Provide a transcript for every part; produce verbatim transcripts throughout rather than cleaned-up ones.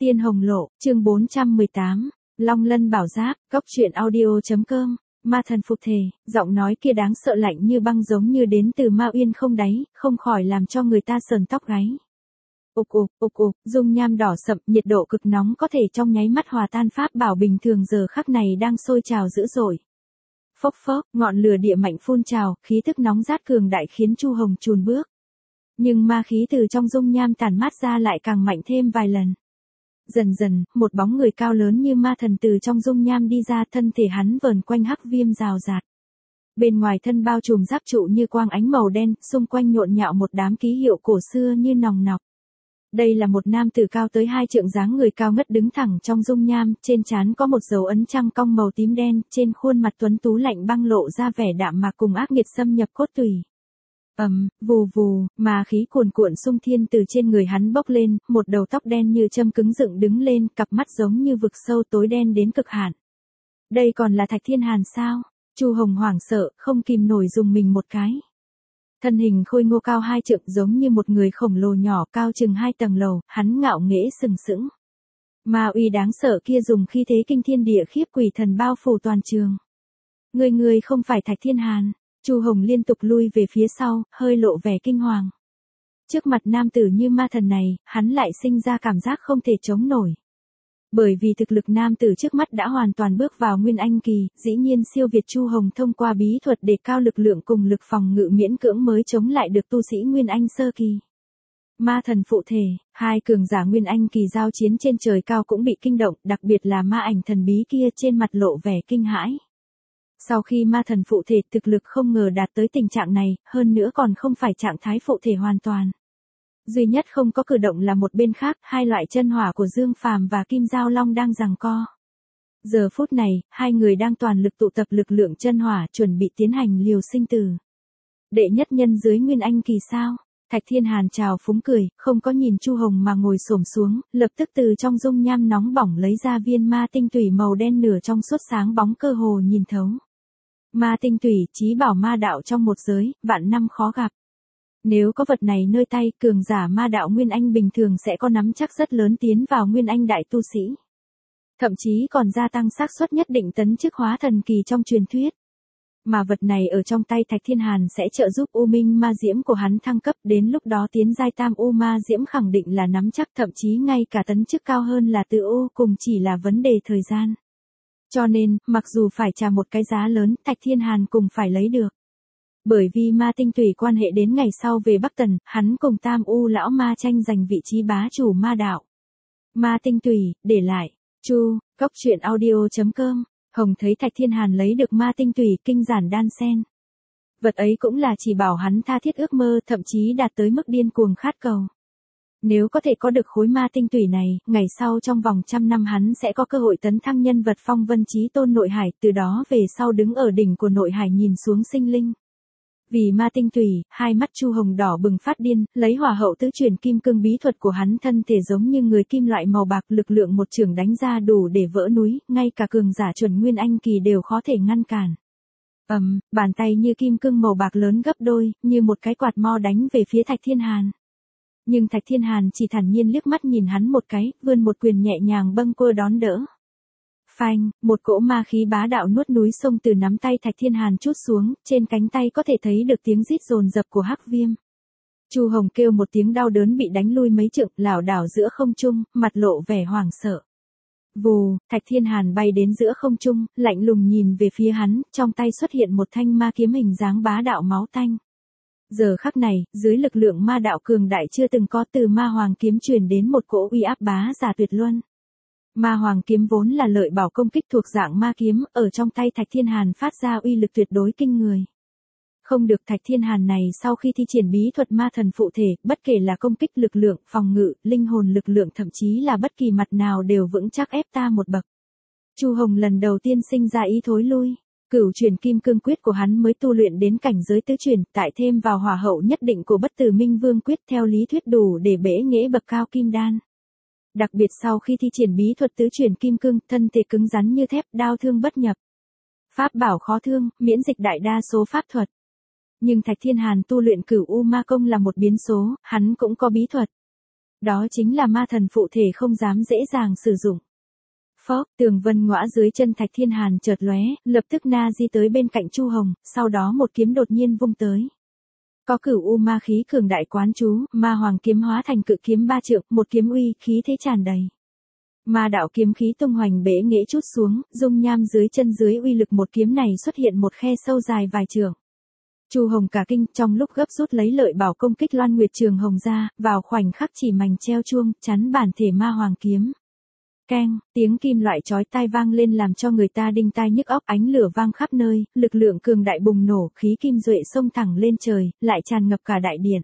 Tiên Hồng Lộ, chương bốn trăm mười tám, Long Lân Bảo Giáp, Cốc truyện audio.com, ma thần phục thể, giọng nói kia đáng sợ lạnh như băng giống như đến từ ma uyên không đáy, không khỏi làm cho người ta sờn tóc gáy. Ục ục, ục ục, dung nham đỏ sậm, nhiệt độ cực nóng có thể trong nháy mắt hòa tan pháp bảo bình thường giờ khắc này đang sôi trào dữ dội. Phốc phốc, ngọn lửa địa mạnh phun trào, khí tức nóng rát cường đại khiến Chu Hồng chùn bước. Nhưng ma khí từ trong dung nham tản mát ra lại càng mạnh thêm vài lần. Dần dần, một bóng người cao lớn như ma thần từ trong dung nham đi ra, thân thể hắn vờn quanh hắc viêm rào rạt. Bên ngoài thân bao trùm giáp trụ như quang ánh màu đen, xung quanh nhộn nhạo một đám ký hiệu cổ xưa như nòng nọc. Đây là một nam tử cao tới hai trượng, dáng người cao ngất đứng thẳng trong dung nham, trên trán có một dấu ấn trăng cong màu tím đen, trên khuôn mặt tuấn tú lạnh băng lộ ra vẻ đạm mạc cùng ác nghiệt xâm nhập cốt tủy. Ầm, vù vù, mà khí cuồn cuộn xung thiên từ trên người hắn bốc lên, một đầu tóc đen như châm cứng dựng đứng lên, cặp mắt giống như vực sâu tối đen đến cực hạn. Đây còn là Thạch Thiên Hàn sao? Chu Hồng hoảng sợ, không kìm nổi dùng mình một cái. Thân hình khôi ngô cao hai trượng giống như một người khổng lồ nhỏ cao chừng hai tầng lầu, hắn ngạo nghễ sừng sững. Ma uy đáng sợ kia dùng khí thế kinh thiên địa khiếp quỷ thần bao phủ toàn trường. Người người không phải Thạch Thiên Hàn. Chu Hồng liên tục lui về phía sau, hơi lộ vẻ kinh hoàng. Trước mặt nam tử như ma thần này, hắn lại sinh ra cảm giác không thể chống nổi. Bởi vì thực lực nam tử trước mắt đã hoàn toàn bước vào Nguyên Anh kỳ, dĩ nhiên siêu việt Chu Hồng thông qua bí thuật để cao lực lượng cùng lực phòng ngự miễn cưỡng mới chống lại được tu sĩ Nguyên Anh sơ kỳ. Ma thần phụ thể, hai cường giả Nguyên Anh kỳ giao chiến trên trời cao cũng bị kinh động, đặc biệt là ma ảnh thần bí kia trên mặt lộ vẻ kinh hãi. Sau khi ma thần phụ thể thực lực không ngờ đạt tới tình trạng này, hơn nữa còn không phải trạng thái phụ thể hoàn toàn. Duy nhất không có cử động là một bên khác, hai loại chân hỏa của Dương Phàm và Kim Giao Long đang giằng co. Giờ phút này, hai người đang toàn lực tụ tập lực lượng chân hỏa chuẩn bị tiến hành liều sinh tử. Đệ nhất nhân dưới Nguyên Anh kỳ sao? Thạch Thiên Hàn chào phúng cười, không có nhìn Chu Hồng mà ngồi xổm xuống, lập tức từ trong dung nham nóng bỏng lấy ra viên ma tinh tủy màu đen nửa trong suốt sáng bóng cơ hồ nhìn thấu. Ma tinh tủy, chí bảo ma đạo trong một giới, vạn năm khó gặp. Nếu có vật này nơi tay, cường giả ma đạo Nguyên Anh bình thường sẽ có nắm chắc rất lớn tiến vào Nguyên Anh đại tu sĩ. Thậm chí còn gia tăng xác suất nhất định tấn chức hóa thần kỳ trong truyền thuyết. Mà vật này ở trong tay Thạch Thiên Hàn sẽ trợ giúp U Minh ma diễm của hắn thăng cấp, đến lúc đó tiến giai tam U ma diễm khẳng định là nắm chắc, thậm chí ngay cả tấn chức cao hơn là tự U, cùng chỉ là vấn đề thời gian. Cho nên, mặc dù phải trả một cái giá lớn, Thạch Thiên Hàn cùng phải lấy được. Bởi vì ma tinh tùy quan hệ đến ngày sau về Bắc Tần, hắn cùng Tam U lão ma tranh giành vị trí bá chủ ma đạo. Ma tinh tùy, để lại. Chu, Cốc truyện audio.com, Hồng thấy Thạch Thiên Hàn lấy được ma tinh tùy, kinh giản đan sen. Vật ấy cũng là chỉ bảo hắn tha thiết ước mơ, thậm chí đạt tới mức điên cuồng khát cầu. Nếu có thể có được khối ma tinh tủy này, ngày sau trong vòng trăm năm hắn sẽ có cơ hội tấn thăng nhân vật phong vân chí tôn nội hải, từ đó về sau đứng ở đỉnh của nội hải nhìn xuống sinh linh. Vì ma tinh tủy, hai mắt Chu Hồng đỏ bừng phát điên, lấy hỏa hậu tứ truyền kim cương bí thuật của hắn, thân thể giống như người kim loại màu bạc, lực lượng một chưởng đánh ra đủ để vỡ núi, ngay cả cường giả chuẩn Nguyên Anh kỳ đều khó thể ngăn cản. Ầm, um, bàn tay như kim cương màu bạc lớn gấp đôi, như một cái quạt mo đánh về phía Thạch Thiên Hàn. Nhưng Thạch Thiên Hàn chỉ thản nhiên liếc mắt nhìn hắn một cái, vươn một quyền nhẹ nhàng bâng quơ đón đỡ. Phanh, một cỗ ma khí bá đạo nuốt núi sông từ nắm tay Thạch Thiên Hàn trút xuống, trên cánh tay có thể thấy được tiếng rít dồn dập của hắc viêm. Chu Hồng kêu một tiếng đau đớn bị đánh lui mấy trượng, lảo đảo giữa không trung, mặt lộ vẻ hoảng sợ. Vù, Thạch Thiên Hàn bay đến giữa không trung, lạnh lùng nhìn về phía hắn, trong tay xuất hiện một thanh ma kiếm hình dáng bá đạo máu tanh. Giờ khắc này, dưới lực lượng ma đạo cường đại chưa từng có, từ ma hoàng kiếm truyền đến một cỗ uy áp bá giả tuyệt luân. Ma hoàng kiếm vốn là lợi bảo công kích thuộc dạng ma kiếm, ở trong tay Thạch Thiên Hàn phát ra uy lực tuyệt đối kinh người. Không được, Thạch Thiên Hàn này sau khi thi triển bí thuật ma thần phụ thể, bất kể là công kích lực lượng, phòng ngự, linh hồn lực lượng, thậm chí là bất kỳ mặt nào đều vững chắc ép ta một bậc. Chu Hồng lần đầu tiên sinh ra ý thối lui. Cửu truyền kim cương quyết của hắn mới tu luyện đến cảnh giới tứ truyền, tại thêm vào hỏa hậu nhất định của bất tử minh vương quyết, theo lý thuyết đủ để bẽ nghễ bậc cao kim đan. Đặc biệt sau khi thi triển bí thuật tứ truyền kim cương, thân thể cứng rắn như thép, đao thương bất nhập. Pháp bảo khó thương, miễn dịch đại đa số pháp thuật. Nhưng Thạch Thiên Hàn tu luyện Cửu U Ma công là một biến số, hắn cũng có bí thuật. Đó chính là ma thần phụ thể không dám dễ dàng sử dụng. Phốc, tường vân ngõa dưới chân Thạch Thiên Hàn chợt lóe, lập tức na di tới bên cạnh Chu Hồng, sau đó một kiếm đột nhiên vung tới. Có cửu u ma khí cường đại quán chú, ma hoàng kiếm hóa thành cự kiếm ba trượng, một kiếm uy khí thế tràn đầy. Ma đạo kiếm khí tung hoành bể nghệ chút xuống, dung nham dưới chân dưới uy lực một kiếm này xuất hiện một khe sâu dài vài trượng. Chu Hồng cả kinh, trong lúc gấp rút lấy lợi bảo công kích Loan Nguyệt Trường Hồng ra, vào khoảnh khắc chỉ mảnh treo chuông, chắn bản thể ma hoàng kiếm. Keng, tiếng kim loại chói tai vang lên làm cho người ta đinh tai nhức óc, ánh lửa vang khắp nơi, lực lượng cường đại bùng nổ, khí kim duệ xông thẳng lên trời, lại tràn ngập cả đại điện.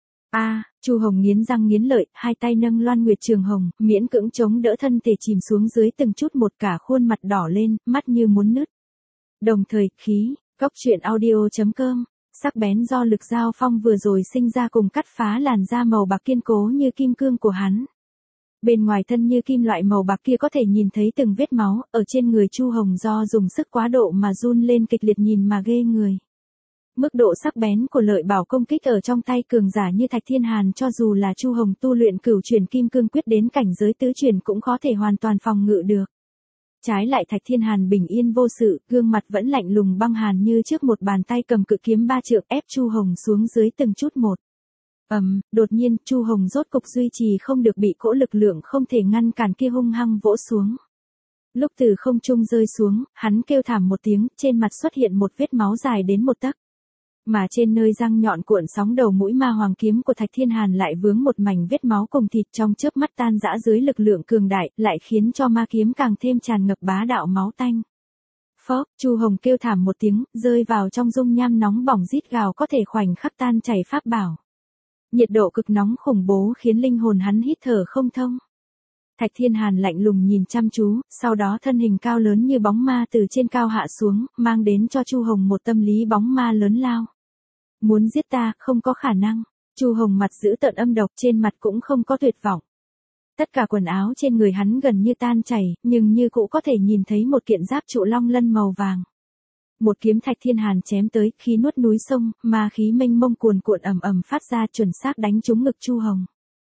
A, Chu Hồng nghiến răng nghiến lợi, hai tay nâng Loan Nguyệt Trường Hồng, miễn cưỡng chống đỡ thân thể chìm xuống dưới từng chút một, cả khuôn mặt đỏ lên, mắt như muốn nứt. Đồng thời, khí, Cốc truyện audio chấm com, sắc bén do lực giao phong vừa rồi sinh ra cùng cắt phá làn da màu bạc kiên cố như kim cương của hắn. Bên ngoài thân như kim loại màu bạc kia có thể nhìn thấy từng vết máu, ở trên người Chu Hồng do dùng sức quá độ mà run lên kịch liệt nhìn mà ghê người. Mức độ sắc bén của lợi bảo công kích ở trong tay cường giả như Thạch Thiên Hàn cho dù là Chu Hồng tu luyện cửu truyền kim cương quyết đến cảnh giới tứ truyền cũng có thể hoàn toàn phòng ngự được. Trái lại Thạch Thiên Hàn bình yên vô sự, gương mặt vẫn lạnh lùng băng hàn như trước một bàn tay cầm cự kiếm ba trượng ép Chu Hồng xuống dưới từng chút một. Ầm, um, đột nhiên, Chu Hồng rốt cục duy trì không được bị cỗ lực lượng không thể ngăn cản kia hung hăng vỗ xuống. Lúc từ không trung rơi xuống, hắn kêu thảm một tiếng, trên mặt xuất hiện một vết máu dài đến một tấc. Mà trên nơi răng nhọn cuộn sóng đầu mũi ma hoàng kiếm của Thạch Thiên Hàn lại vướng một mảnh vết máu cùng thịt, trong chớp mắt tan rã dưới lực lượng cường đại, lại khiến cho ma kiếm càng thêm tràn ngập bá đạo máu tanh. Phốc, Chu Hồng kêu thảm một tiếng, rơi vào trong dung nham nóng bỏng rít gào có thể khoảnh khắc tan chảy pháp bảo. Nhiệt độ cực nóng khủng bố khiến linh hồn hắn hít thở không thông. Thạch Thiên Hàn lạnh lùng nhìn chăm chú, sau đó thân hình cao lớn như bóng ma từ trên cao hạ xuống, mang đến cho Chu Hồng một tâm lý bóng ma lớn lao. Muốn giết ta, không có khả năng. Chu Hồng mặt giữ tợn âm độc, trên mặt cũng không có tuyệt vọng. Tất cả quần áo trên người hắn gần như tan chảy, nhưng như cũ có thể nhìn thấy một kiện giáp trụ long lân màu vàng. Một kiếm Thạch Thiên Hàn chém tới, khí nuốt núi sông, ma khí mênh mông cuồn cuộn ầm ầm phát ra, chuẩn xác đánh trúng ngực Chu Hồng.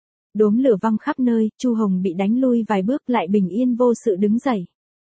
Đốm lửa văng khắp nơi, Chu Hồng bị đánh lui vài bước lại bình yên vô sự đứng dậy.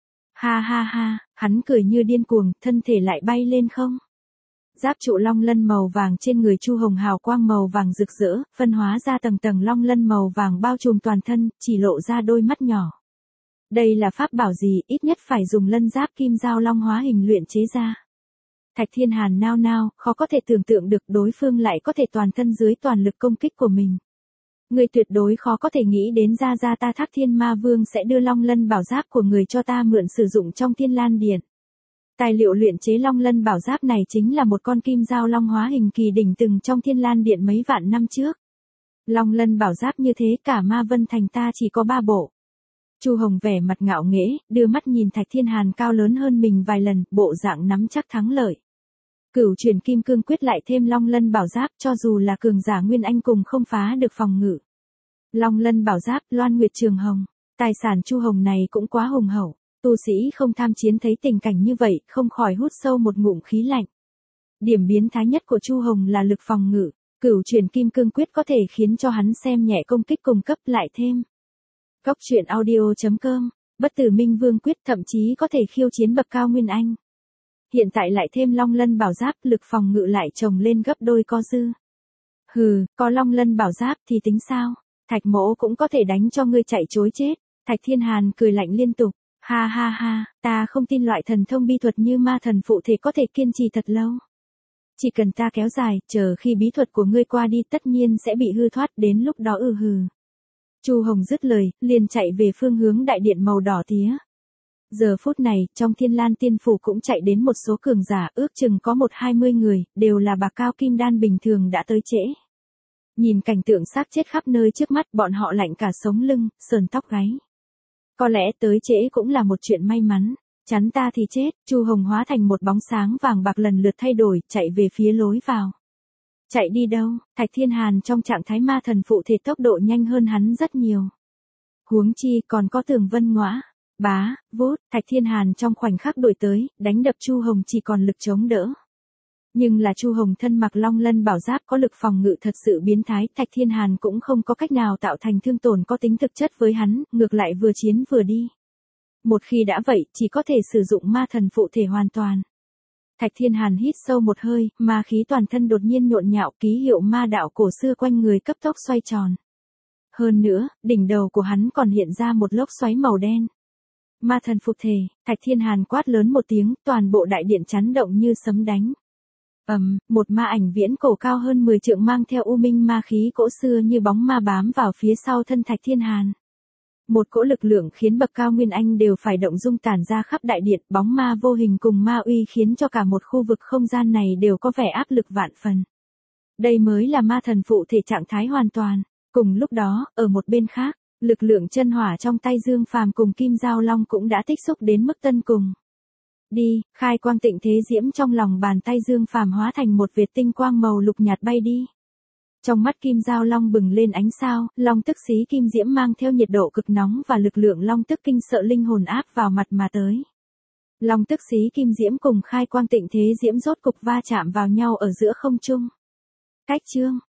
Ha ha ha, hắn cười như điên cuồng, thân thể lại bay lên không. Giáp trụ long lân màu vàng trên người Chu Hồng hào quang màu vàng rực rỡ, phân hóa ra tầng tầng long lân màu vàng bao trùm toàn thân, chỉ lộ ra đôi mắt nhỏ. Đây là pháp bảo gì, ít nhất phải dùng lân giáp kim giao long hóa hình luyện chế ra. Thạch Thiên Hàn nao nao, khó có thể tưởng tượng được đối phương lại có thể toàn thân dưới toàn lực công kích của mình. Người tuyệt đối khó có thể nghĩ đến ra ra ta Thác Thiên Ma Vương sẽ đưa long lân bảo giáp của người cho ta mượn sử dụng trong Thiên Lan Điện. Tài liệu luyện chế long lân bảo giáp này chính là một con kim giao long hóa hình kỳ đỉnh từng trong Thiên Lan Điện mấy vạn năm trước. Long lân bảo giáp như thế cả Ma Vân Thành ta chỉ có ba bộ. Chu Hồng vẻ mặt ngạo nghễ, đưa mắt nhìn Thạch Thiên Hàn cao lớn hơn mình vài lần, bộ dạng nắm chắc thắng lợi. Cửu truyền kim cương quyết lại thêm long lân bảo giáp, cho dù là cường giả Nguyên Anh cùng không phá được phòng ngự. Long lân bảo giáp, Loan Nguyệt Trường Hồng, tài sản Chu Hồng này cũng quá hùng hậu. Tu sĩ không tham chiến thấy tình cảnh như vậy, không khỏi hút sâu một ngụm khí lạnh. Điểm biến thái nhất của Chu Hồng là lực phòng ngự, cửu truyền kim cương quyết có thể khiến cho hắn xem nhẹ công kích cùng cấp lại thêm. Cốc truyện audio chấm com, bất tử minh vương quyết thậm chí có thể khiêu chiến bậc cao Nguyên Anh. Hiện tại lại thêm long lân bảo giáp, lực phòng ngự lại chồng lên gấp đôi có dư. Hừ, có long lân bảo giáp thì tính sao, Thạch mỗ cũng có thể đánh cho ngươi chạy chối chết. Thạch Thiên Hàn cười lạnh liên tục. Ha ha ha, ta không tin loại thần thông bi thuật như ma thần phụ thể có thể kiên trì thật lâu. Chỉ cần ta kéo dài, chờ khi bí thuật của ngươi qua đi tất nhiên sẽ bị hư thoát, đến lúc đó ừ hừ. Chu Hồng dứt lời, liền chạy về phương hướng đại điện màu đỏ tía. Giờ phút này, trong Thiên Lan Tiên Phủ cũng chạy đến một số cường giả, ước chừng có một hai mươi người, đều là bạc cao kim đan bình thường đã tới trễ. Nhìn cảnh tượng xác chết khắp nơi trước mắt, bọn họ lạnh cả sống lưng, sờn tóc gáy. Có lẽ tới trễ cũng là một chuyện may mắn, chắn ta thì chết. Chu Hồng hóa thành một bóng sáng vàng bạc lần lượt thay đổi, chạy về phía lối vào. Chạy đi đâu? Thạch Thiên Hàn trong trạng thái ma thần phụ thể tốc độ nhanh hơn hắn rất nhiều. Huống chi còn có Tường Vân Ngõa, bá, vút, Thạch Thiên Hàn trong khoảnh khắc đuổi tới, đánh đập Chu Hồng chỉ còn lực chống đỡ. Nhưng là Chu Hồng thân mặc long lân bảo giáp có lực phòng ngự thật sự biến thái, Thạch Thiên Hàn cũng không có cách nào tạo thành thương tổn có tính thực chất với hắn, ngược lại vừa chiến vừa đi. Một khi đã vậy, chỉ có thể sử dụng ma thần phụ thể hoàn toàn. Thạch Thiên Hàn hít sâu một hơi, ma khí toàn thân đột nhiên nhộn nhạo, ký hiệu ma đạo cổ xưa quanh người cấp tốc xoay tròn. Hơn nữa, đỉnh đầu của hắn còn hiện ra một lốc xoáy màu đen. Ma thần phục thể, Thạch Thiên Hàn quát lớn một tiếng, toàn bộ đại điện chấn động như sấm đánh. Ầm, um, một ma ảnh viễn cổ cao hơn mười trượng mang theo u minh ma khí cỗ xưa như bóng ma bám vào phía sau thân Thạch Thiên Hàn. Một cỗ lực lượng khiến bậc cao nguyên anh đều phải động dung tản ra khắp đại điện, bóng ma vô hình cùng ma uy khiến cho cả một khu vực không gian này đều có vẻ áp lực vạn phần. Đây mới là ma thần phụ thể trạng thái hoàn toàn. Cùng lúc đó, ở một bên khác, lực lượng chân hỏa trong tay Dương Phàm cùng Kim Giao Long cũng đã tích xúc đến mức tân cùng. Đi, khai quang tịnh thế diễm trong lòng bàn tay Dương Phàm hóa thành một vệt tinh quang màu lục nhạt bay đi. Trong mắt Kim Giao Long bừng lên ánh sao, long tức xí kim diễm mang theo nhiệt độ cực nóng và lực lượng long tức kinh sợ linh hồn áp vào mặt mà tới. Long tức xí kim diễm cùng khai quang tịnh thế diễm rốt cục va chạm vào nhau ở giữa không trung. Cách chương